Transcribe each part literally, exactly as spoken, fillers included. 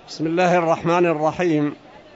بسم الله الرحمن الرحيم.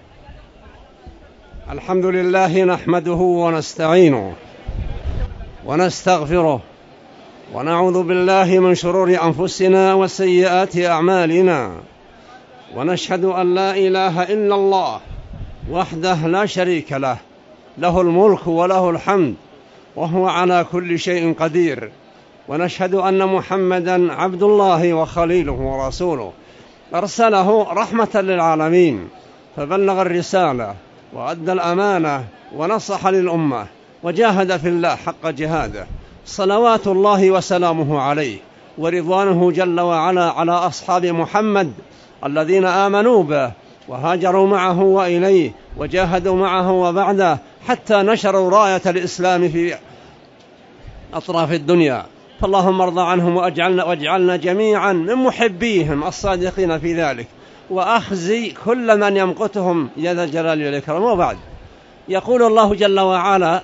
الحمد لله نحمده ونستعينه ونستغفره ونعوذ بالله من شرور أنفسنا وسيئات أعمالنا، ونشهد أن لا إله إلا الله وحده لا شريك له، له الملك وله الحمد وهو على كل شيء قدير، ونشهد أن محمدا عبد الله وخليله ورسوله أرسله رحمة للعالمين، فبلغ الرسالة وأدى الأمانة ونصح للأمة وجاهد في الله حق جهاده، صلوات الله وسلامه عليه ورضوانه جل وعلا على أصحاب محمد الذين آمنوا به وهاجروا معه وإليه وجاهدوا معه وبعده حتى نشروا راية الإسلام في أطراف الدنيا. فاللهم ارضى عنهم واجعلنا, واجعلنا جميعا من محبيهم الصادقين في ذلك، وأخزي كل من يمقتهم يا ذا الجلال والإكرام. وبعد، يقول الله جل وعلا: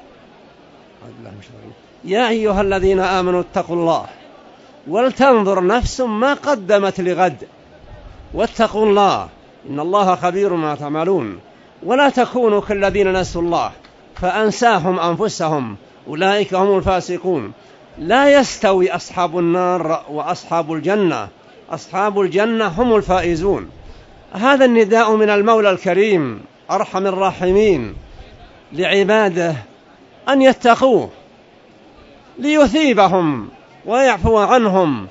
يا أيها الذين آمنوا اتقوا الله ولتنظر نفس ما قدمت لغد واتقوا الله إن الله خبير ما تعملون، ولا تكونوا كالذين نسوا الله فأنساهم أنفسهم أولئك هم الفاسقون. لا يستوي أصحاب النار وأصحاب الجنة، أصحاب الجنة هم الفائزون. هذا النداء من المولى الكريم أرحم الراحمين لعباده أن يتقوه ليثيبهم ويعفو عنهم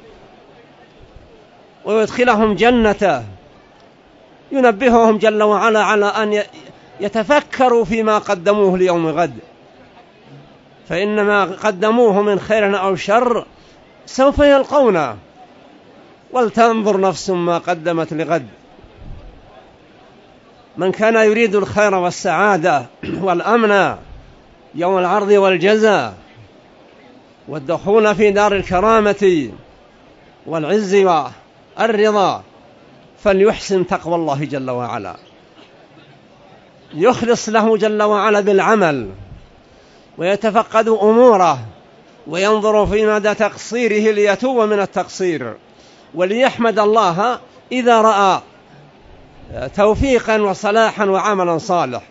ويدخلهم جنته. ينبههم جل وعلا على أن يتفكروا فيما قدموه ليوم غد، فإنما قدموه من خير أو شر سوف يلقونه. ولتنظر نفس ما قدمت لغد. من كان يريد الخير والسعادة والأمن يوم العرض والجزاء والدخول في دار الكرامة والعز والرضا فليحسن تقوى الله جل وعلا، يخلص له جل وعلا بالعمل ويتفقد أموره وينظر في مدى تقصيره ليتوب من التقصير، وليحمد الله إذا رأى توفيقا وصلاحا وعملا صالح.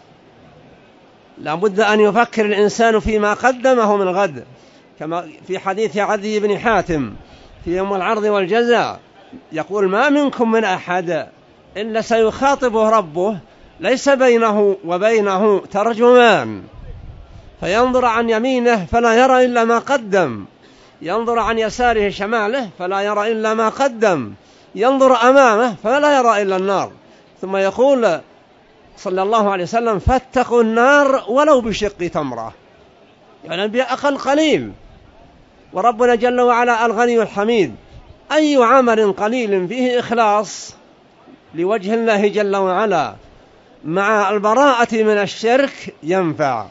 لا بد أن يفكر الإنسان فيما قدمه من غد، كما في حديث عدي بن حاتم في يوم العرض والجزاء يقول: ما منكم من أحد إلا سيخاطبه ربه ليس بينه وبينه ترجمان، فينظر عن يمينه فلا يرى إلا ما قدم، ينظر عن يساره شماله فلا يرى إلا ما قدم، ينظر أمامه فلا يرى إلا النار. ثم يقول صلى الله عليه وسلم: فاتقوا النار ولو بشق تمرة، يعني بأقل قليل. وربنا جل وعلا الغني الحميد، أي عمل قليل فيه إخلاص لوجه الله جل وعلا مع البراءة من الشرك ينفع.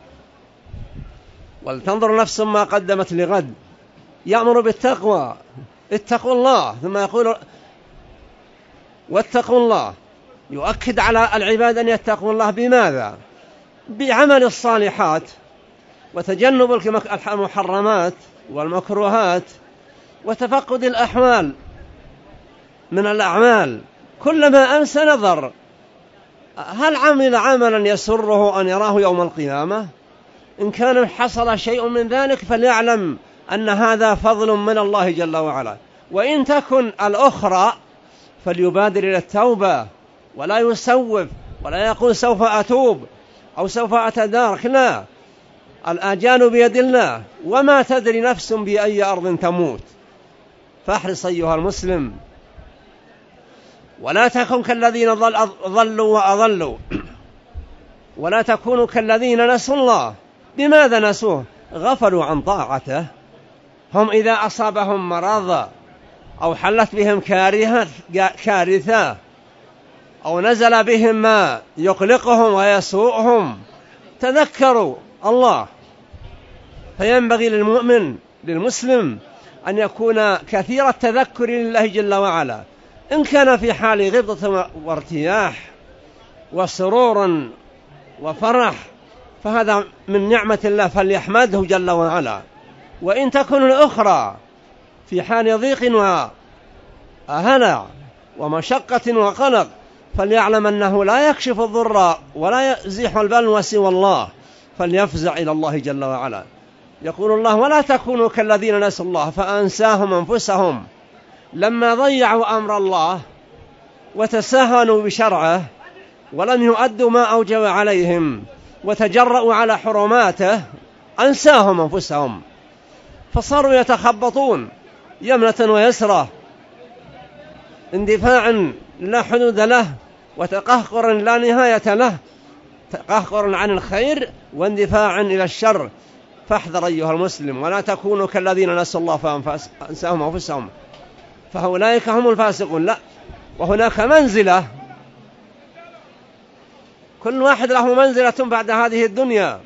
ولتنظر نفس ما قدمت لغد. يأمر بالتقوى، اتقوا الله، ثم يقول واتقوا الله. يؤكد على العباد أن يتقوا الله بماذا؟ بعمل الصالحات وتجنب المحرمات والمكروهات وتفقد الأحوال من الأعمال. كلما أمس نظر هل عمل عملا يسره أن يراه يوم القيامة؟ إن كان حصل شيء من ذلك فليعلم أن هذا فضل من الله جل وعلا، وإن تكن الأخرى فليبادر إلى التوبة ولا يسوف ولا يقول سوف أتوب أو سوف أتدارك. لا، الآجال بيد الله، وما تدري نفس بأي أرض تموت. فاحرص أيها المسلم ولا تكن كالذين ضلوا وأضلوا، ولا تكونوا كالذين نسوا الله. بماذا نسوه؟ غفلوا عن طاعته. هم إذا أصابهم مرض أو حلت بهم كارثة أو نزل بهم ما يقلقهم ويسوءهم تذكروا الله. فينبغي للمؤمن للمسلم أن يكون كثير التذكر لله جل وعلا، إن كان في حال غبطة وارتياح وسرور وفرح فهذا من نعمة الله فليحمده جل وعلا، وإن تكن الأخرى في حال ضيق وهلع ومشقة وقلق، فليعلم أنه لا يكشف الضر ولا يزيح البلوى سوى الله، فليفزع إلى الله جل وعلا. يقول الله: ولا تكونوا كالذين نسوا الله فأنساهم أنفسهم، لما ضيعوا أمر الله وتساهلوا بشرعه ولم يؤدوا ما أوجب عليهم وتجرؤوا على حرماته أنساهم أنفسهم، فصاروا يتخبطون يمنة ويسرى، اندفاع لا حدود له وتقهقر لا نهاية له، تقهقر عن الخير واندفاع إلى الشر. فاحذر أيها المسلم، ولا تكونوا كالذين نسوا الله فأنساهم أنفسهم، فهؤلاء هم الفاسقون. لا، وهناك منزلة، كل واحد له منزلة بعد هذه الدنيا،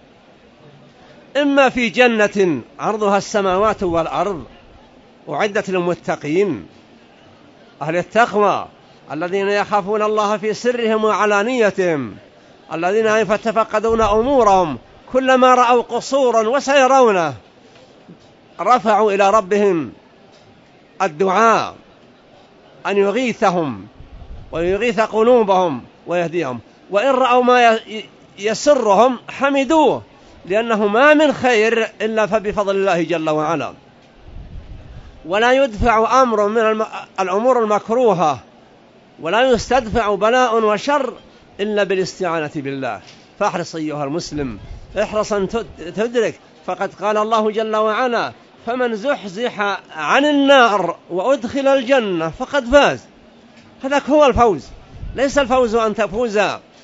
إما في جنة عرضها السماوات والأرض أعدت للمتقين أهل التقوى الذين يخافون الله في سرهم وعلانيتهم، الذين يتفقدون أمورهم، كلما رأوا قصورا وسيرونه رفعوا إلى ربهم الدعاء أن يغيثهم ويغيث قلوبهم ويهديهم، وإن رأوا ما يسرهم حمدوه، لأنه ما من خير إلا فبفضل الله جل وعلا. ولا يدفع أمر من الأمور المكروهة ولا يستدفع بلاء وشر إلا بالاستعانة بالله. فاحرص أيها المسلم، احرص أن تدرك، فقد قال الله جل وعلا: فمن زحزح عن النار وأدخل الجنة فقد فاز. هذاك هو الفوز، ليس الفوز أن تفوز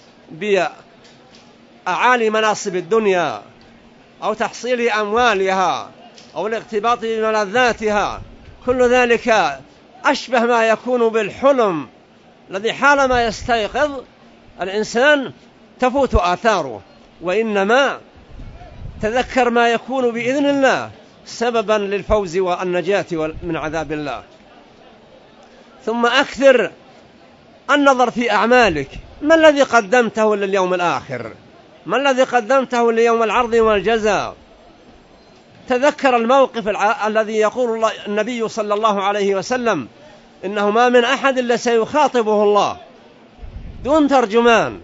بأعالي مناصب الدنيا أو تحصيل أموالها أو الاقتباط بملذاتها، كل ذلك أشبه ما يكون بالحلم الذي حالما يستيقظ الإنسان تفوت آثاره، وإنما تذكر ما يكون بإذن الله سببا للفوز والنجاة من عذاب الله. ثم أكثر النظر في أعمالك، ما الذي قدمته لليوم الآخر؟ ما الذي قدمته ليوم العرض والجزاء؟ تذكر الموقف الع... الذي يقول الله النبي صلى الله عليه وسلم: إنه ما من أحد إلا سيخاطبه الله دون ترجمان،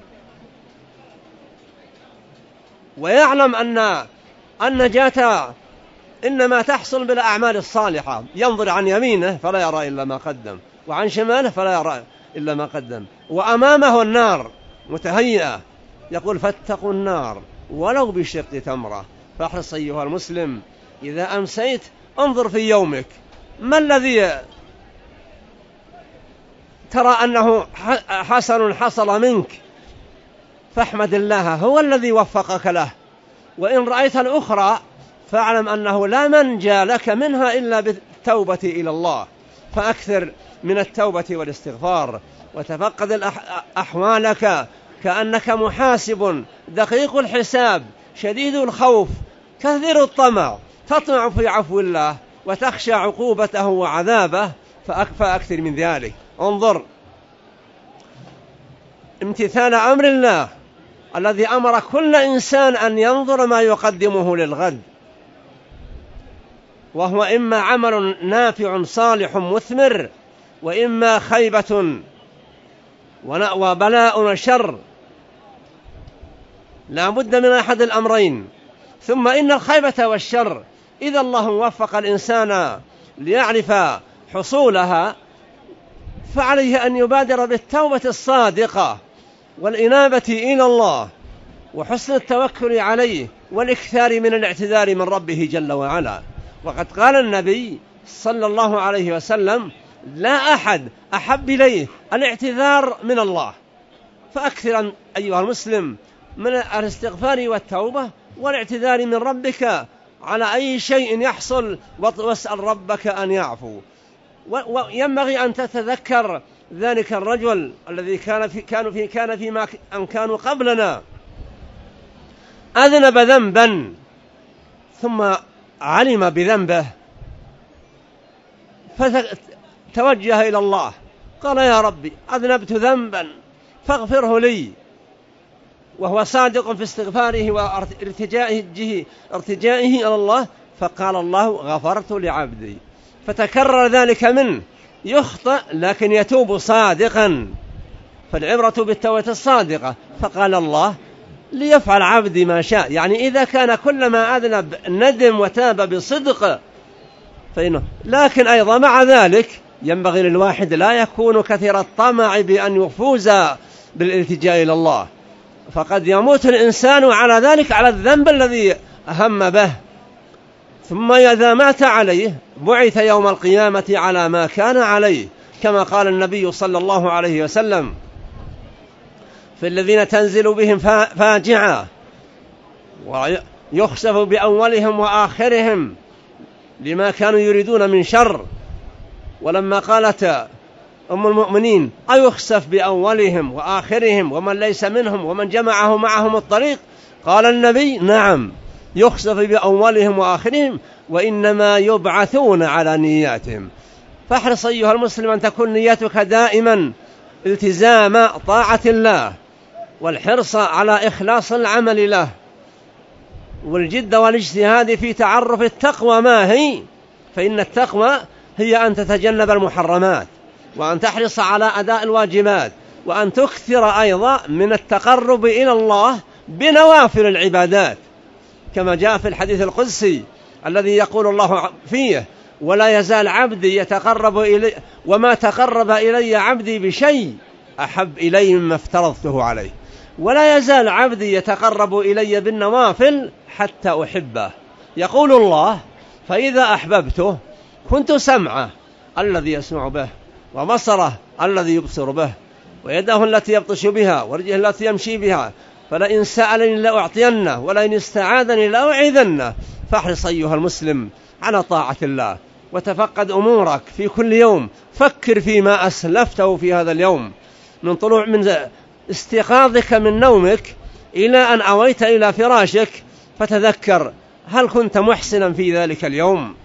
ويعلم أن النجاة إنما تحصل بالأعمال الصالحة. ينظر عن يمينه فلا يرى إلا ما قدم، وعن شماله فلا يرى إلا ما قدم، وأمامه النار متهيئة، يقول: فاتقوا النار ولو بشق تمرة. فاحرص أيها المسلم، إذا أمسيت انظر في يومك، ما الذي ترى أنه حسن حصل منك، فاحمد الله، هو الذي وفقك له. وإن رأيت الأخرى فاعلم أنه لا منجى لك منها إلا بالتوبة إلى الله، فأكثر من التوبة والاستغفار، وتفقد أحوالك كأنك محاسب دقيق الحساب شديد الخوف كثير الطمع، تطمع في عفو الله وتخشى عقوبته وعذابه، فأكثر من ذلك. انظر امتثال أمر الله الذي أمر كل إنسان أن ينظر ما يقدمه للغد، وهو إما عمل نافع صالح مثمر، وإما خيبة وبلاء وشر، لا بد من أحد الأمرين. ثم إن الخيبة والشر إذا الله وفق الإنسان ليعرف حصولها فعليه أن يبادر بالتوبة الصادقة والإنابة إلى الله وحسن التوكل عليه والإكثار من الاعتذار من ربه جل وعلا. وقد قال النبي صلى الله عليه وسلم: لا أحد أحب إليه الاعتذار من الله. فأكثر أيها المسلم من الاستغفار والتوبة والاعتذار من ربك على أي شيء يحصل، واسأل ربك أن يعفو. وينبغي أن تتذكر ذلك الرجل الذي كان في كانوا في كان فيما أن كانوا قبلنا أذنب ذنبا ثم علم بذنبه فتوجه إلى الله قال: يا ربي أذنبت ذنبا فاغفره لي، وهو صادق في استغفاره وارتجائه ارتجائه إلى الله، فقال الله: غفرت لعبدي. فتكرر ذلك منه يخطئ لكن يتوب صادقا، فالعبرة بالتوبة الصادقة. فقال الله ليفعل عبدي ما شاء، يعني إذا كان كلما أذنب ندم وتاب بصدق فإنه، لكن أيضا مع ذلك ينبغي للواحد لا يكون كثير الطمع بأن يفوز بالالتجاء إلى الله، فقد يموت الإنسان على ذلك، على الذنب الذي أهم به، ثم إذا مات عليه بعث يوم القيامة على ما كان عليه، كما قال النبي صلى الله عليه وسلم في الذين تنزل بهم فاجعة ويخسف بأولهم وآخرهم لما كانوا يريدون من شر. ولما قالت أم المؤمنين أيخسف بأولهم وآخرهم ومن ليس منهم ومن جمعه معهم الطريق، قال النبي نعم يخسف بأولهم وآخرهم وإنما يبعثون على نياتهم. فاحرص أيها المسلم أن تكون نيتك دائما التزام طاعة الله، والحرص على إخلاص العمل له، والجد والاجتهاد في تعرف التقوى ما هي، فإن التقوى هي أن تتجنب المحرمات، وأن تحرص على أداء الواجبات، وأن تكثر أيضا من التقرب إلى الله بنوافل العبادات، كما جاء في الحديث القدسي الذي يقول الله فيه ولا يزال عبدي يتقرب إلي وما تقرب إلي عبدي بشيء أحب إلي مما افترضته عليه، ولا يزال عبدي يتقرب إلي بالنوافل حتى أحبه. يقول الله فإذا أحببته كنت سمعه الذي يسمع به، وبصره الذي يبصر به، ويده التي يبطش بها، ورجله التي يمشي بها، فلئن سألني لأعطينه ولئن استعاذني لأعيذنه. فاحرص أيها المسلم على طاعة الله، وتفقد أمورك في كل يوم، فكر فيما أسلفته في هذا اليوم من طلوع من استيقاظك من نومك إلى أن أويت إلى فراشك، فتذكر هل كنت محسنا في ذلك اليوم؟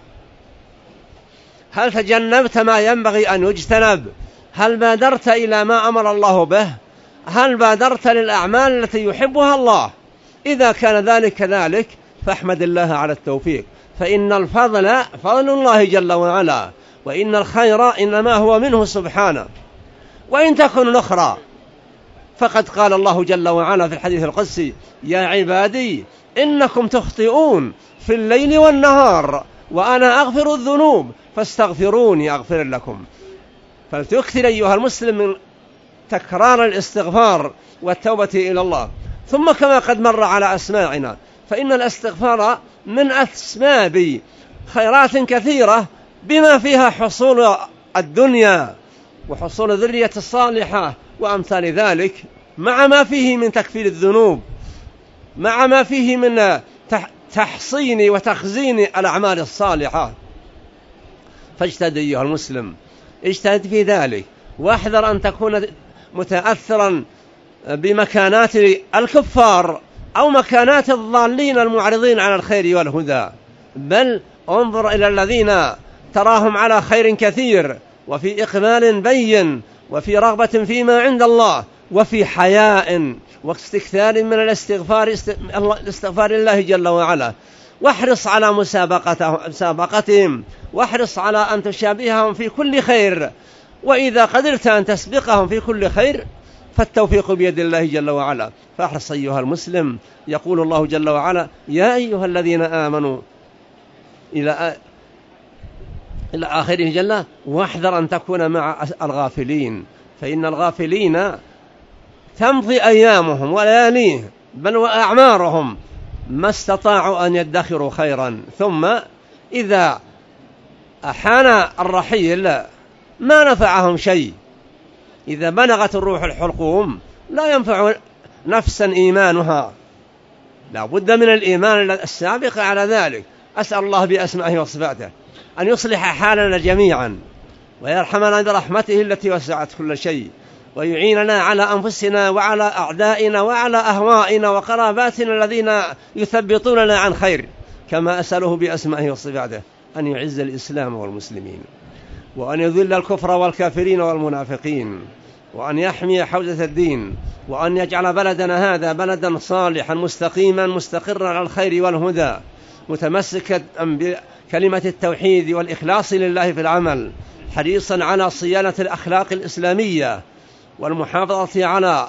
هل تجنبت ما ينبغي أن يجتنب؟ هل بادرت إلى ما أمر الله به؟ هل بادرت للأعمال التي يحبها الله؟ إذا كان ذلك كذلك فاحمد الله على التوفيق، فإن الفضل فضل الله جل وعلا، وإن الخير إنما هو منه سبحانه. وإن تكن الأخرى فقد قال الله جل وعلا في الحديث القدسي يا عبادي إنكم تخطئون في الليل والنهار وأنا أغفر الذنوب فاستغفروني أغفر لكم. فلتكثر أيها المسلم من تكرار الاستغفار والتوبة إلى الله. ثم كما قد مر على أسماعنا فإن الاستغفار من أسباب خيرات كثيرة بما فيها حصول الدنيا وحصول الذرية الصالحة وأمثال ذلك، مع ما فيه من تكفير الذنوب، مع ما فيه من تحصين وتخزين الأعمال الصالحة. فاجتهد أيها المسلم، اجتهد في ذلك، واحذر أن تكون متأثرا بمكانات الكفار أو مكانات الضالين المعرضين على الخير والهدى، بل انظر إلى الذين تراهم على خير كثير وفي إقبال بين وفي رغبة فيما عند الله وفي حياء واستكثار من الاستغفار استغفار الله جل وعلا. واحرص على مسابقتهم، واحرص على أن تشابههم في كل خير، وإذا قدرت أن تسبقهم في كل خير فالتوفيق بيد الله جل وعلا. فاحرص أيها المسلم. يقول الله جل وعلا يا أيها الذين آمنوا إلى إلى آخره جل، واحذر أن تكون مع الغافلين، فإن الغافلين تمضي أيامهم ولياليهم بل وأعمارهم ما استطاعوا أن يدخروا خيرا، ثم إذا أحان الرحيل ما نفعهم شيء. إذا بلغت الروح الحلقوم لا ينفع نفسا إيمانها، لا بد من الإيمان السابق على ذلك. أسأل الله بأسمائه وصفاته أن يصلح حالنا جميعا، ويرحمنا برحمته التي وسعت كل شيء، ويعيننا على أنفسنا وعلى أعدائنا وعلى أهوائنا وقراباتنا الذين يثبطوننا عن خير، كما أسأله بأسمائه وصفاته أن يعز الإسلام والمسلمين، وأن يذل الكفر والكافرين والمنافقين، وأن يحمي حوزة الدين، وأن يجعل بلدنا هذا بلدا صالحا مستقيما مستقرا على الخير والهدى، متمسكا بكلمة التوحيد والإخلاص لله في العمل، حريصا على صيانة الأخلاق الإسلامية والمحافظة على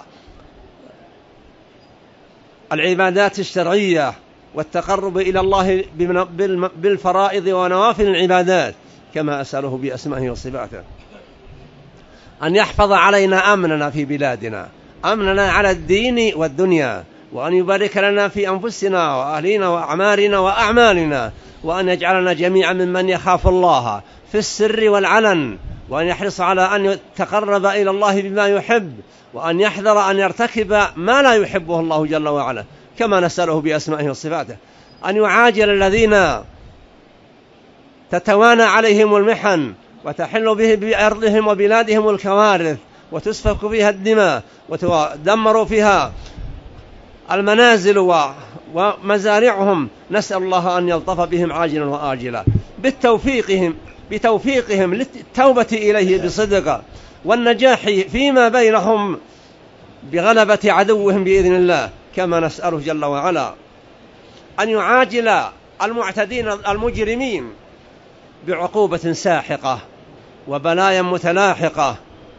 العبادات الشرعية والتقرب إلى الله بالفرائض ونوافل العبادات، كما أسأله بأسمائه وصفاته أن يحفظ علينا أمننا في بلادنا، أمننا على الدين والدنيا، وأن يبارك لنا في أنفسنا وأهلنا وأعمارنا وأعمالنا، وأن يجعلنا جميعا ممن يخاف الله في السر والعلن، وأن يحرص على أن يتقرب إلى الله بما يحب، وأن يحذر أن يرتكب ما لا يحبه الله جل وعلا، كما نسأله بأسمائه وصفاته أن يعاجل الذين تتوانى عليهم المحن وتحل به بأرضهم وبلادهم الكوارث وتسفك فيها الدماء وتدمر فيها المنازل ومزارعهم. نسأل الله أن يلطف بهم عاجلا وآجلا بتوفيقهم بتوفيقهم للتوبة إليه بصدق، والنجاح فيما بينهم بغلبة عدوهم بإذن الله، كما نسأله جل وعلا أن يعاجل المعتدين المجرمين بعقوبة ساحقة وبلايا متلاحقة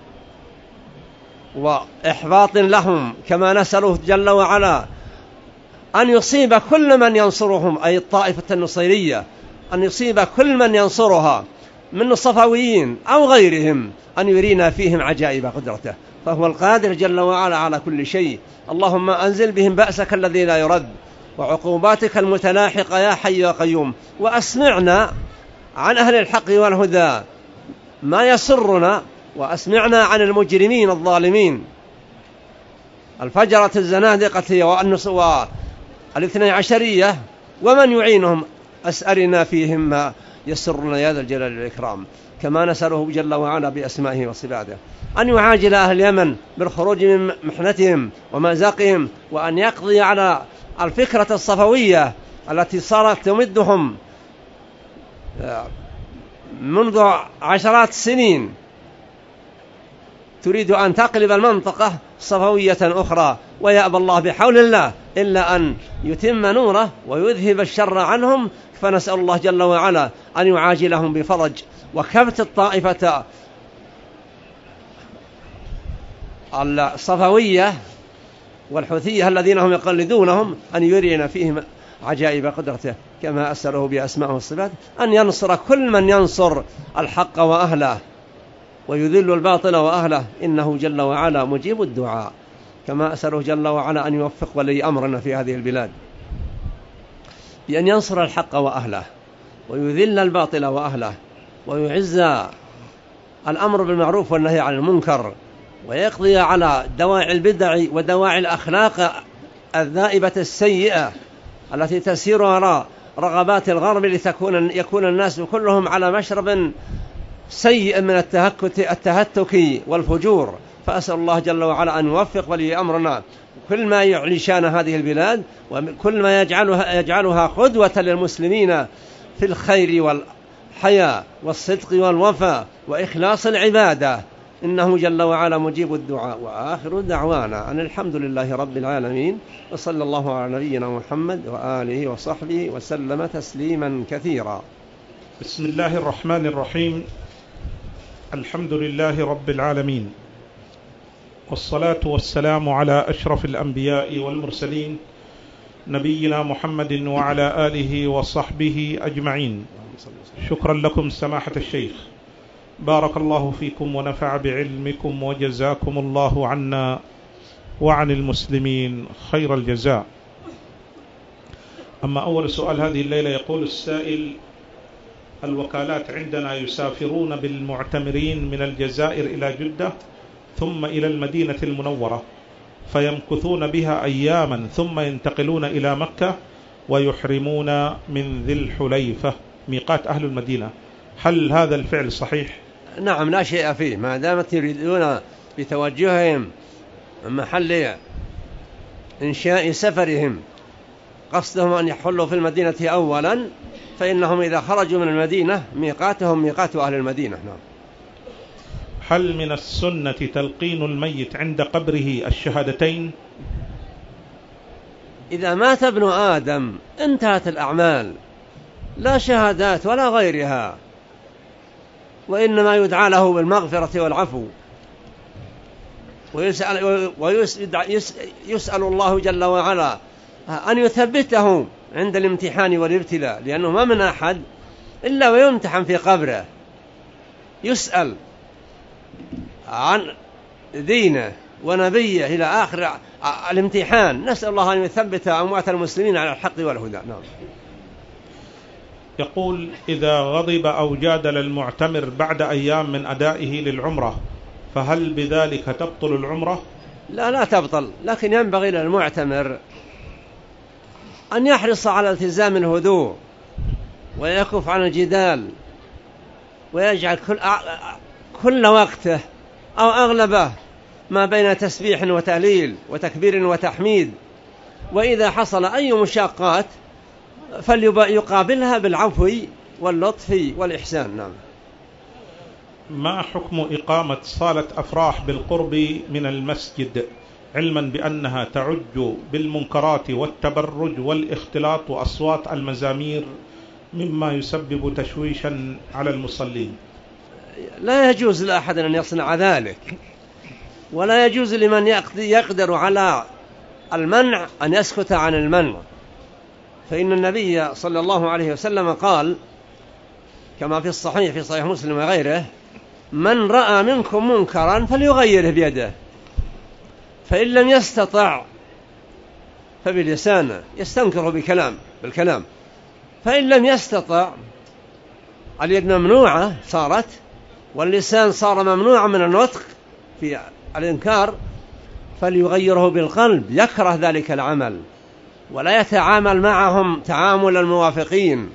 وإحباط لهم، كما نسأله جل وعلا أن يصيب كل من ينصرهم، أي الطائفة النصيرية، أن يصيب كل من ينصرها من الصفويين أو غيرهم، أن يرينا فيهم عجائب قدرته، فهو القادر جل وعلا على كل شيء. اللهم أنزل بهم بأسك الذي لا يرد وعقوباتك المتلاحقة يا حي يا قيوم، وأسمعنا عن أهل الحق والهدى ما يسرنا، وأسمعنا عن المجرمين الظالمين الفجرة الزنادقة والاثني عشرية ومن يعينهم، أسألنا فيهم ما يسرنا يا ذا الجلال والإكرام، كما نسأله جل وعلا بأسمائه وصفاته أن يعاجل أهل اليمن بالخروج من محنتهم ومازقهم، وأن يقضي على الفكرة الصفوية التي صارت تمدهم منذ عشرات السنين، تريد أن تقلب المنطقة صفوية أخرى، ويأبى الله بحول الله إلا أن يتم نوره ويذهب الشر عنهم، فنسأل الله جل وعلا أن يعاجلهم بفرج وكبت الطائفة الصفوية والحوثية الذين هم يقلدونهم، أن يرينا فيهم عجائب قدرته، كما أسأله بأسمائه والصفات أن ينصر كل من ينصر الحق وأهله ويذل الباطل وأهله، إنه جل وعلا مجيب الدعاء، كما أسأله جل وعلا أن يوفق ولي أمرنا في هذه البلاد بأن ينصر الحق وأهله ويذل الباطل وأهله ويعز الأمر بالمعروف والنهي عن المنكر، ويقضي على دواعي البدع ودواعي الأخلاق الذائبة السيئة التي تسير وراء رغبات الغرب لتكون يكون الناس كلهم على مشرب سيء من التهكت التهتك والفجور. فأسأل الله جل وعلا أن يوفق ولي أمرنا كل ما يعلي شان هذه البلاد، وكل ما يجعلها, يجعلها قدوة للمسلمين في الخير والحياة والصدق والوفاء وإخلاص العبادة، إنه جل وعلا مجيب الدعاء. وآخر دعوانا أن الحمد لله رب العالمين، وصلى الله على نبينا محمد وآله وصحبه وسلم تسليما كثيرا. بسم الله الرحمن الرحيم. الحمد لله رب العالمين، والصلاة والسلام على أشرف الأنبياء والمرسلين نبينا محمد وعلى آله وصحبه أجمعين. شكرا لكم سماحة الشيخ، بارك الله فيكم ونفع بعلمكم وجزاكم الله عنا وعن المسلمين خير الجزاء. أما أول سؤال هذه الليلة، يقول السائل: الوكالات عندنا يسافرون بالمعتمرين من الجزائر إلى جدة ثم إلى المدينة المنورة، فيمكثون بها أياما ثم ينتقلون إلى مكة ويحرمون من ذي الحليفة ميقات أهل المدينة، هل هذا الفعل صحيح؟ نعم، لا شيء فيه، ما دامت يريدون بتوجههم محل إنشاء سفرهم قصدهم أن يحلوا في المدينة أولا، فإنهم إذا خرجوا من المدينة ميقاتهم ميقات أهل المدينة. نعم. هل من السنة تلقين الميت عند قبره الشهادتين؟ إذا مات ابن آدم انتهت الأعمال، لا شهادات ولا غيرها، وإنما يدعى له بالمغفرة والعفو، ويسأل, ويسأل الله جل وعلا أن يثبته عند الامتحان والابتلاء، لأنه ما من أحد إلا ويمتحن في قبره، يسأل عن دينه ونبيه إلى آخر الامتحان. نسأل الله أن يثبت أموات المسلمين على الحق والهدى. نعم. يقول: إذا غضب أو جادل المعتمر بعد أيام من أدائه للعمرة فهل بذلك تبطل العمرة؟ لا لا تبطل، لكن ينبغي للمعتمر أن يحرص على التزام الهدوء ويكف عن الجدال، ويجعل كل, كل وقته أو أغلبه ما بين تسبيح وتهليل وتكبير وتحميد، وإذا حصل أي مشاقات فليقابلها بالعفو واللطف والإحسان. نعم. ما حكم إقامة صالة أفراح بالقرب من المسجد، علما بأنها تعج بالمنكرات والتبرج والاختلاط وأصوات المزامير مما يسبب تشويشا على المصلين؟ لا يجوز لأحد أن يصنع ذلك، ولا يجوز لمن يقدر على المنع أن يسكت عن المنع، فإن النبي صلى الله عليه وسلم قال كما في الصحيح في صحيح مسلم وغيره: من رأى منكم منكرا فليغيره بيده، فإن لم يستطع فبلسانه يستنكره بكلام بالكلام، فإن لم يستطع اليد ممنوعة صارت، واللسان صار ممنوعا من النطق في الإنكار، فليغيره بالقلب، يكره ذلك العمل ولا يتعامل معهم تعامل الموافقين،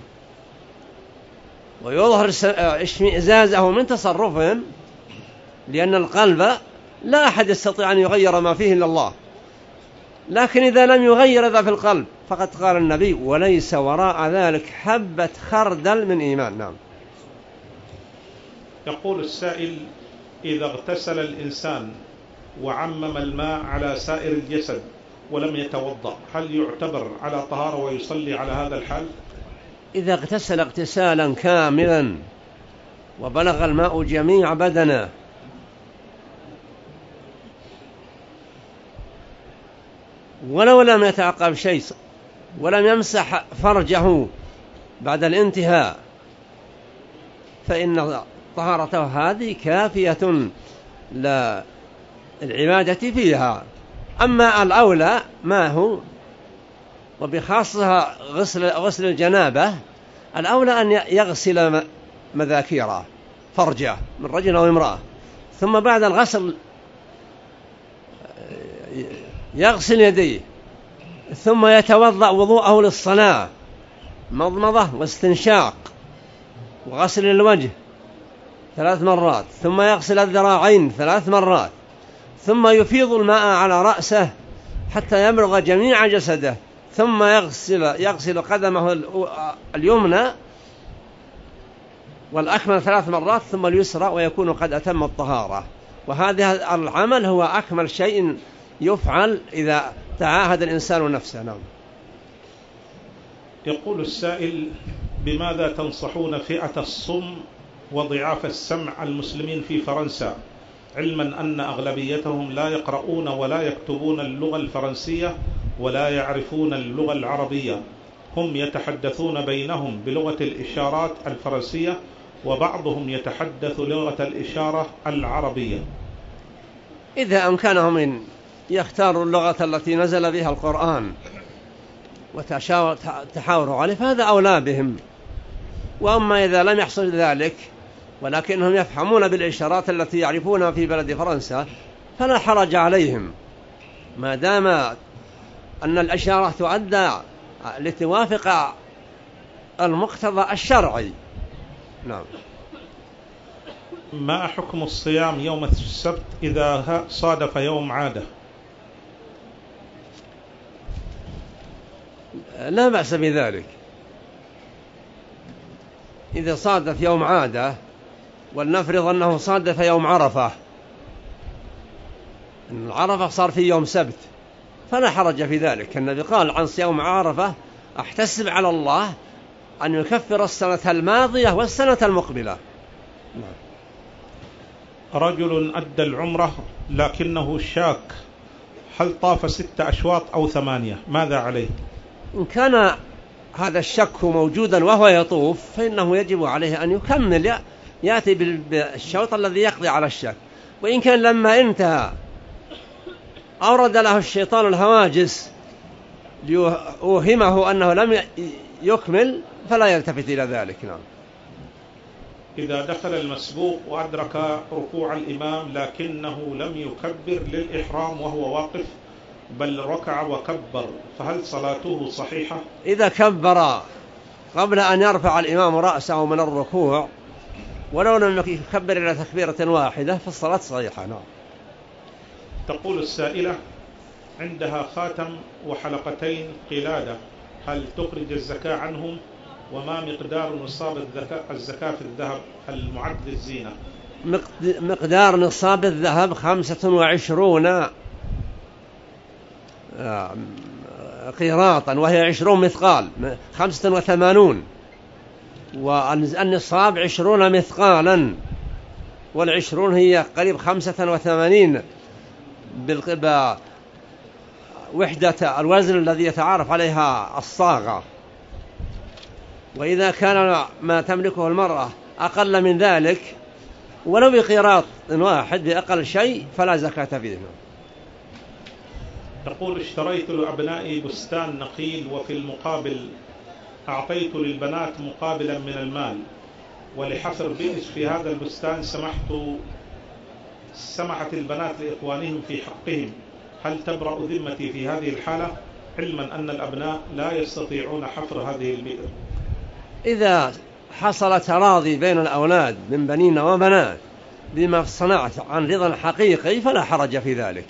ويظهر اشمئزازه من تصرفهم، لأن القلب لا أحد يستطيع أن يغير ما فيه إلا الله. لكن إذا لم يغير ذا في القلب فقد قال النبي: وليس وراء ذلك حبة خردل من إيمان. نعم. يقول السائل: إذا اغتسل الإنسان وعمم الماء على سائر الجسد ولم يتوضأ هل يعتبر على طهارة ويصلي على هذا الحال؟ إذا اغتسل اغتسالا كاملا وبلغ الماء جميع بدنه ولو لم يتعقب شيء ولم يمسح فرجه بعد الانتهاء فإن طهارته هذه كافية للعبادة فيها. أما الأولى ما هو، وبخاصة غسل, غسل الجنابة، الأولى أن يغسل مذاكيره فرجه من رجل أو امرأة، ثم بعد الغسل يغسل يديه، ثم يتوضأ وضوءه للصلاة، مضمضة واستنشاق وغسل الوجه ثلاث مرات، ثم يغسل الذراعين ثلاث مرات، ثم يفيض الماء على رأسه حتى يمرغ جميع جسده، ثم يغسل, يغسل قدمه اليمنى والأكمل ثلاث مرات، ثم اليسرى، ويكون قد أتم الطهارة. وهذا العمل هو أكمل شيء يفعل إذا تعاهد الإنسان نفسه. نعم. يقول السائل: بماذا تنصحون فئة الصم وضعاف السمع المسلمين في فرنسا، علما أن أغلبيتهم لا يقرؤون ولا يكتبون اللغة الفرنسية ولا يعرفون اللغة العربية، هم يتحدثون بينهم بلغة الإشارات الفرنسية وبعضهم يتحدث لغة الإشارة العربية؟ إذا أمكنهم أن يختاروا اللغة التي نزل بها القرآن وتحاوروا عليه فهذا أولى بهم. وأما إذا لم يحصل ذلك ولكنهم يفهمون بالإشارات التي يعرفونها في بلد فرنسا فلا حرج عليهم، ما دام أن الإشارة تؤدى لتوافق المقتضى الشرعي. نعم. ما حكم الصيام يوم السبت إذا صادف يوم عادة؟ لا بأس بذلك، إذا صادف يوم عادة، ولنفرض أنه صادف يوم عرفة، إن العرفة صار في يوم سبت، فلا حرج في ذلك. النبي قال عن صيام عرفة: أحتسب على الله أن يكفر السنة الماضية والسنة المقبلة. نعم. رجل أدى العمرة لكنه شاك هل طاف ست أشواط أو ثمانية، ماذا عليه؟ إن كان هذا الشك موجودا وهو يطوف فإنه يجب عليه أن يكمل، يأتي بالشوط الذي يقضي على الشك. وإن كان لما انتهى أورد له الشيطان الهواجس ليوهمه أنه لم يكمل فلا يلتفت إلى ذلك. نعم. إذا دخل المسبوق وأدرك ركوع الإمام لكنه لم يكبر للإحرام وهو واقف بل ركع وكبر، فهل صلاته صحيحة؟ إذا كبر قبل أن يرفع الإمام رأسه من الركوع ولو لم يكبر إلى تكبيرة واحدة فالصلاة صحيحة. نعم. تقول السائلة عندها خاتم وحلقتين قلادة، هل تخرج الزكاة عنهم؟ وما مقدار نصاب الزكاة في الذهب المعد للزينة؟ مقدار نصاب الذهب خمسة وعشرون قيراطا وهي عشرون مثقال، خمسة وثمانون، والنصاب عشرون مثقالا، والعشرون هي قريب خمسة وثمانين وحدة الوزن الذي يتعارف عليها الصاغة. وإذا كان ما تملكه المرأة أقل من ذلك ولو بقيراط واحد بأقل شيء فلا زكاة فيه. تقول اشتريت لأبنائي بستان نخيل وفي المقابل أعطيت للبنات مقابلا من المال، ولحفر بئر في هذا البستان سمحت سمحت البنات لإخوانهم في حقهم، هل تبرأ ذمتي في هذه الحالة علما أن الأبناء لا يستطيعون حفر هذه البئر؟ إذا حصل تراضي بين الأولاد من بنين وبنات بما صنعت عن رضا حقيقي فلا حرج في ذلك.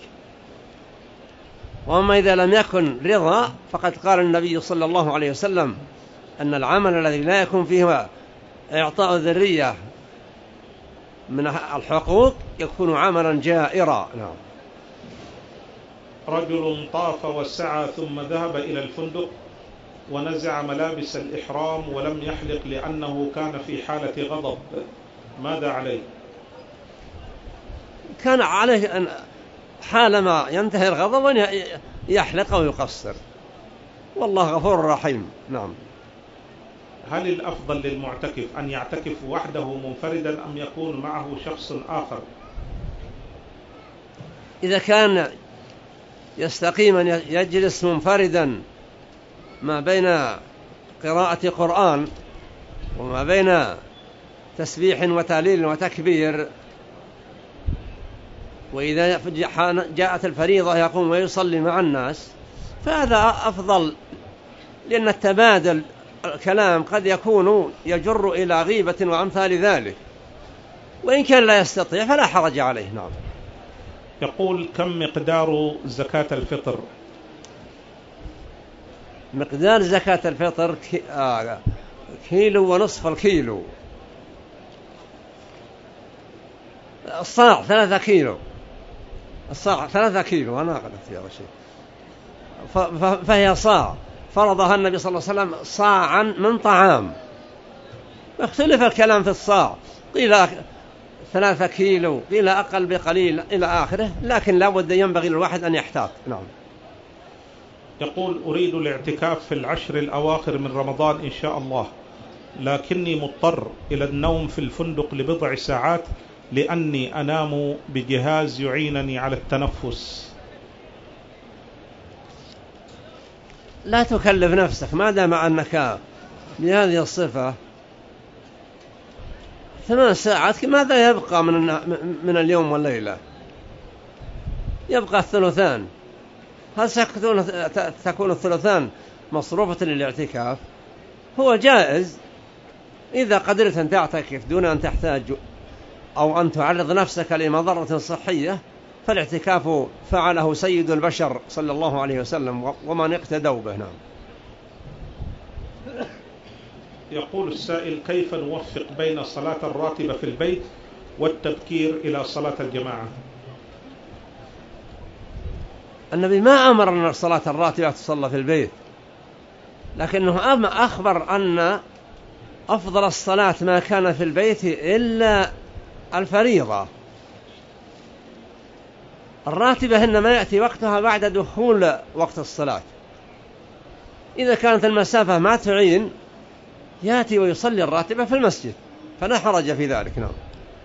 وأما إذا لم يكن رضا فقد قال النبي صلى الله عليه وسلم أن العمل الذي لا يكون فيه إعطاء ذرية من الحقوق يكون عملا جائرا. نعم. رجل طاف وسعى ثم ذهب إلى الفندق ونزع ملابس الإحرام ولم يحلق لأنه كان في حالة غضب، ماذا عليه؟ كان عليه أن حالما ينتهي الغضب أن يحلق ويقصر، والله غفور رحيم. نعم. هل الأفضل للمعتكف أن يعتكف وحده منفردا أم يكون معه شخص آخر؟ إذا كان يستقيم أن يجلس منفردا ما بين قراءة قرآن وما بين تسبيح وتهليل وتكبير، وإذا جاءت الفريضة يقوم ويصلي مع الناس فهذا أفضل، لأن التبادل الكلام قد يكون يجر إلى غيبة وأمثال ذلك، وإن كان لا يستطيع فلا حرج عليه. نعم. يقول كم مقدار زكاة الفطر؟ مقدار زكاة الفطر كيلو ونصف الكيلو، الصاع ثلاثة كيلو، الصاع ثلاثة كيلو أنا قلت يا رشيد، فهي صاع فرضها النبي صلى الله عليه وسلم صاعا من طعام. اختلف الكلام في الصاع، قيل ثلاثة كيلو قيل أقل بقليل إلى آخره، لكن لا بد ينبغي للواحد أن يحتاط. نعم. يقول أريد الاعتكاف في العشر الأواخر من رمضان إن شاء الله، لكني مضطر إلى النوم في الفندق لبضع ساعات لأني أنام بجهاز يعينني على التنفس. لا تكلف نفسك ما دام أنك بهذه الصفة. ثمان ساعات ماذا يبقى من من اليوم والليلة؟ يبقى الثلثان. هل تكون الثلثان مصروفة للاعتكاف؟ هو جائز إذا قدرت أن تعتكف دون أن تحتاج أو أن تعرض نفسك لمضرة صحية، فالاعتكاف فعله سيد البشر صلى الله عليه وسلم ومن اقتدوا به. نعم. يقول السائل كيف نوفق بين صلاة الراتبة في البيت والتبكير إلى صلاة الجماعة؟ النبي ما أمر أن الصلاة الراتبة تصلى في البيت، لكنه أخبر أن أفضل الصلاة ما كان في البيت إلا الفريضة. الراتبة إنما يأتي وقتها بعد دخول وقت الصلاة. إذا كانت المسافة ما تعين يأتي ويصلي الراتبة في المسجد، فلا حرج في ذلك. نعم.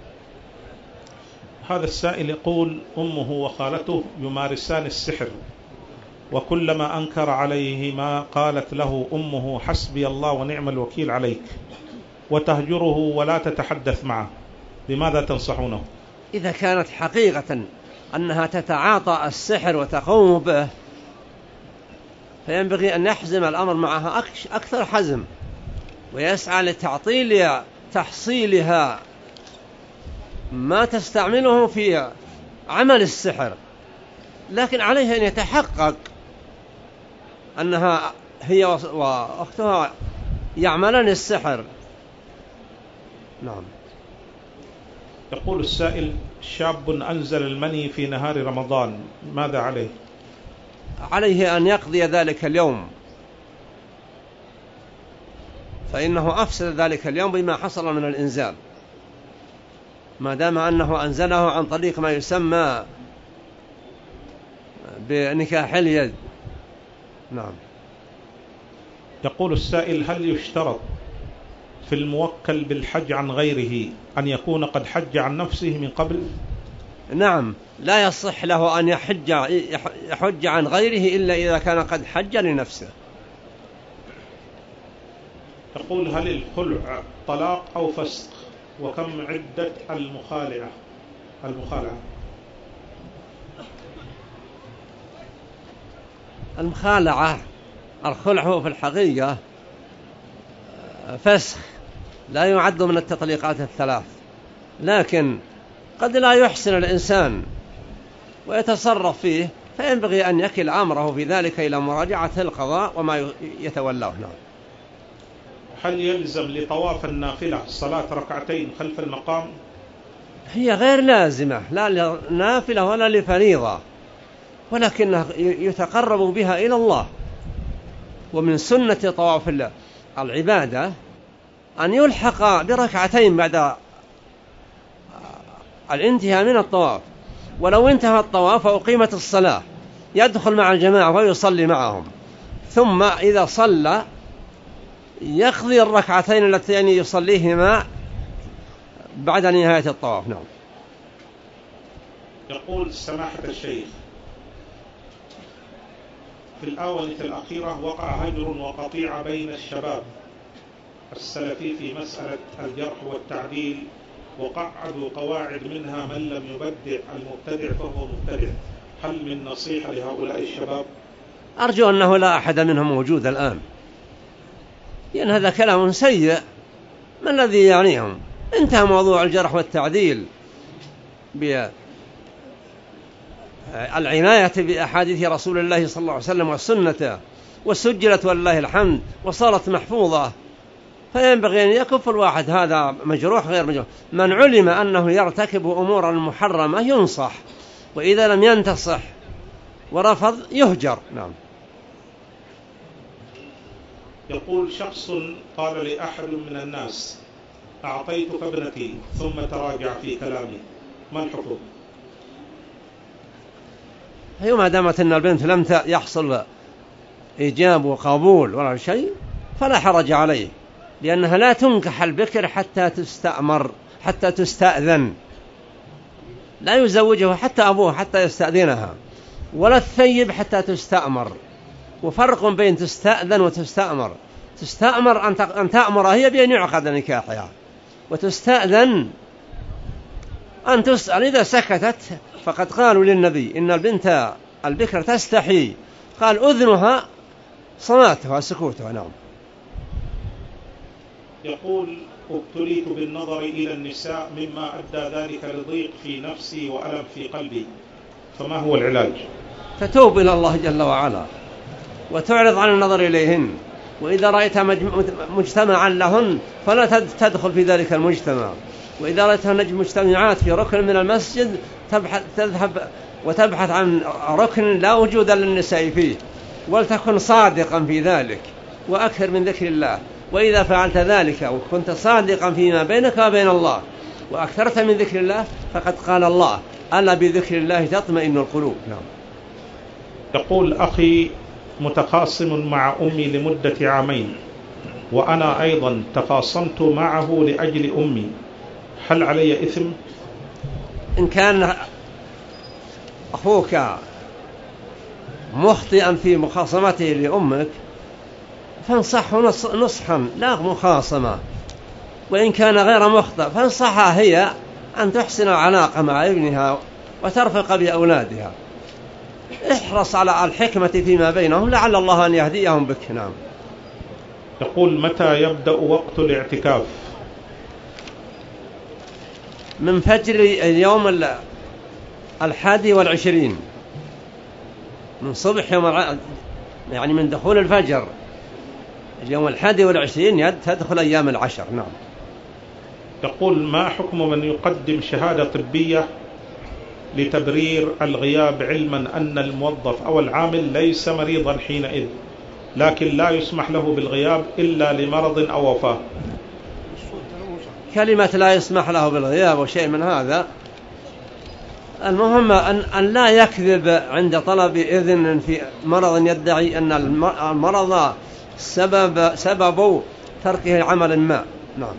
هذا السائل يقول: أمه وخالته يمارسان السحر، وكلما أنكر عليهما قالت له أمه: حسبي الله ونعم الوكيل عليك، وتهجره ولا تتحدث معه، بماذا تنصحونه؟ إذا كانت حقيقة أنها تتعاطى السحر وتقوم به فينبغي أن يحزم الأمر معها أكثر حزم، ويسعى لتعطيل تحصيلها ما تستعمله في عمل السحر، لكن عليه أن يتحقق أنها هي وأختها يعملان السحر. نعم. يقول السائل: شاب أنزل المني في نهار رمضان، ماذا عليه؟ عليه أن يقضي ذلك اليوم، فإنه أفسد ذلك اليوم بما حصل من الإنزال، ما دام أنه أنزله عن طريق ما يسمى بنكاح اليد. نعم. يقول السائل: هل يشترط في الموكل بالحج عن غيره أن يكون قد حج عن نفسه من قبل؟ نعم، لا يصح له أن يحج, يحج عن غيره إلا إذا كان قد حج لنفسه. يقول: هل الخلع طلاق أو فسق؟ وكم عدة المخالعة المخالعة المخالعة الخلع هو في الحقيقة فسخ، لا يعد من التطليقات الثلاث، لكن قد لا يحسن الإنسان ويتصرف فيه، فينبغي أن يكل أمره في ذلك إلى مراجعة القضاء وما يتولاه. نعم. هل يلزم لطواف النافلة صلاة ركعتين خلف المقام؟ هي غير لازمة، لا لنافلة ولا لفريضة، ولكنه يتقرب بها إلى الله. ومن سنة طواف العبادة أن يلحق بركعتين بعد الانتهاء من الطواف، ولو انتهى الطواف وأقيمت الصلاة يدخل مع الجماعة ويصلي معهم، ثم إذا صلى يقضي الركعتين اللتين يصليهما بعد نهاية الطواف. نعم. يقول سماحة الشيخ: في الآونة الأخيرة وقع هجر وقطيعة بين الشباب السلفي في مسألة الجرح والتعديل، وقعدوا قواعد منها من لم يبدع المبتدع فهو مبتدع. هل من نصيحة لهؤلاء الشباب؟ أرجو أنه لا أحد منهم موجود الآن، لأن هذا كلام سيء. ما الذي يعنيهم؟ انتهى موضوع الجرح والتعديل بالعناية بأحاديث رسول الله صلى الله عليه وسلم والسنة، وسجلت والله الحمد وصارت محفوظة، فينبغي أن يكف الواحد هذا مجروح غير مجروح. من علم أنه يرتكب أمورا محرمة ينصح، وإذا لم ينتصح ورفض يهجر. نعم. يقول شخص قال لأحد من الناس: أعطيتك ابنتي، ثم تراجع في كلامي، ما الحكم؟ هي ما دامت أن البنت لم يحصل إيجاب وقبول ولا شيء فلا حرج عليه، لأنها لا تنكح البكر حتى تستأمر، حتى تستأذن، لا يزوجه حتى أبوه حتى يستأذنها، ولا الثيب حتى تستأمر. وفرق بين تستأذن وتستأمر. تستأمر أن تأمر هي بأن يعقد نكاحها، وتستأذن أن تسأل. إذا سكتت فقد قالوا للنبي إن البنت البكر تستحي، قال أذنها صماتها سكوتها. نعم. يقول: ابتليت بالنظر إلى النساء مما أدى ذلك لضيق في نفسي وألم في قلبي، فما هو العلاج؟ تتوب إلى الله جل وعلا وتعرض عن النظر إليهن، وإذا رأيت مجتمعا لهن فلا تدخل في ذلك المجتمع، وإذا رأيتهن مجتمعات في ركن من المسجد تذهب وتبحث عن ركن لا وجود للنساء فيه، ولتكن صادقا في ذلك، وأكثر من ذكر الله، وإذا فعلت ذلك وكنت صادقا فيما بينك وبين الله وأكثرت من ذكر الله فقد قال الله: ألا بذكر الله تطمئن القلوب. نعم. يقول: أخي متخاصم مع أمي لمدة عامين، وأنا أيضا تخاصمت معه لأجل أمي، هل علي إثم؟ إن كان أخوك مخطئا في مخاصمته لأمك فانصحه نصحا لا مخاصمة، وإن كان غير مخطئ فانصحها هي أن تحسن العلاقة مع ابنها وترفق بأولادها. احرص على الحكمة فيما بينهم لعل الله أن يهديهم بك. نعم. يقول: متى يبدأ وقت الاعتكاف؟ من فجر اليوم الحادي والعشرين، من صبح يوم الع... يعني من دخول الفجر اليوم الحادي والعشرين تدخل أيام العشر. نعم. يقول: ما حكم من يقدم شهادة طبية لتبرير الغياب علما أن الموظف أو العامل ليس مريضا حينئذ، لكن لا يسمح له بالغياب إلا لمرض أو وفاة؟ كلمة لا يسمح له بالغياب وشيء من هذا، المهم أن, أن لا يكذب عند طلب إذن في مرض يدعي أن المرض سبب, سبب تركه عمل ما. نعم.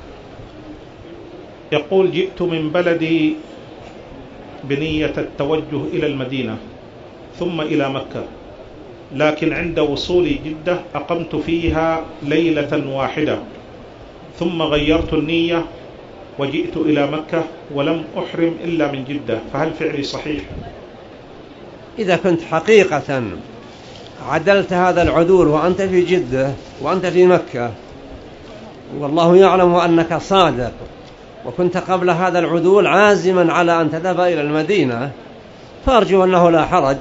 يقول: جئت من بلدي بنية التوجه إلى المدينة ثم إلى مكة، لكن عند وصولي جدة أقمت فيها ليلة واحدة ثم غيرت النية وجئت إلى مكة ولم أحرم إلا من جدة، فهل فعلي صحيح؟ إذا كنت حقيقة عدلت هذا العدول وأنت في جدة وأنت في مكة والله يعلم أنك صادق، وكنت قبل هذا العدول عازما على أن تذهب إلى المدينة، فأرجو أنه لا حرج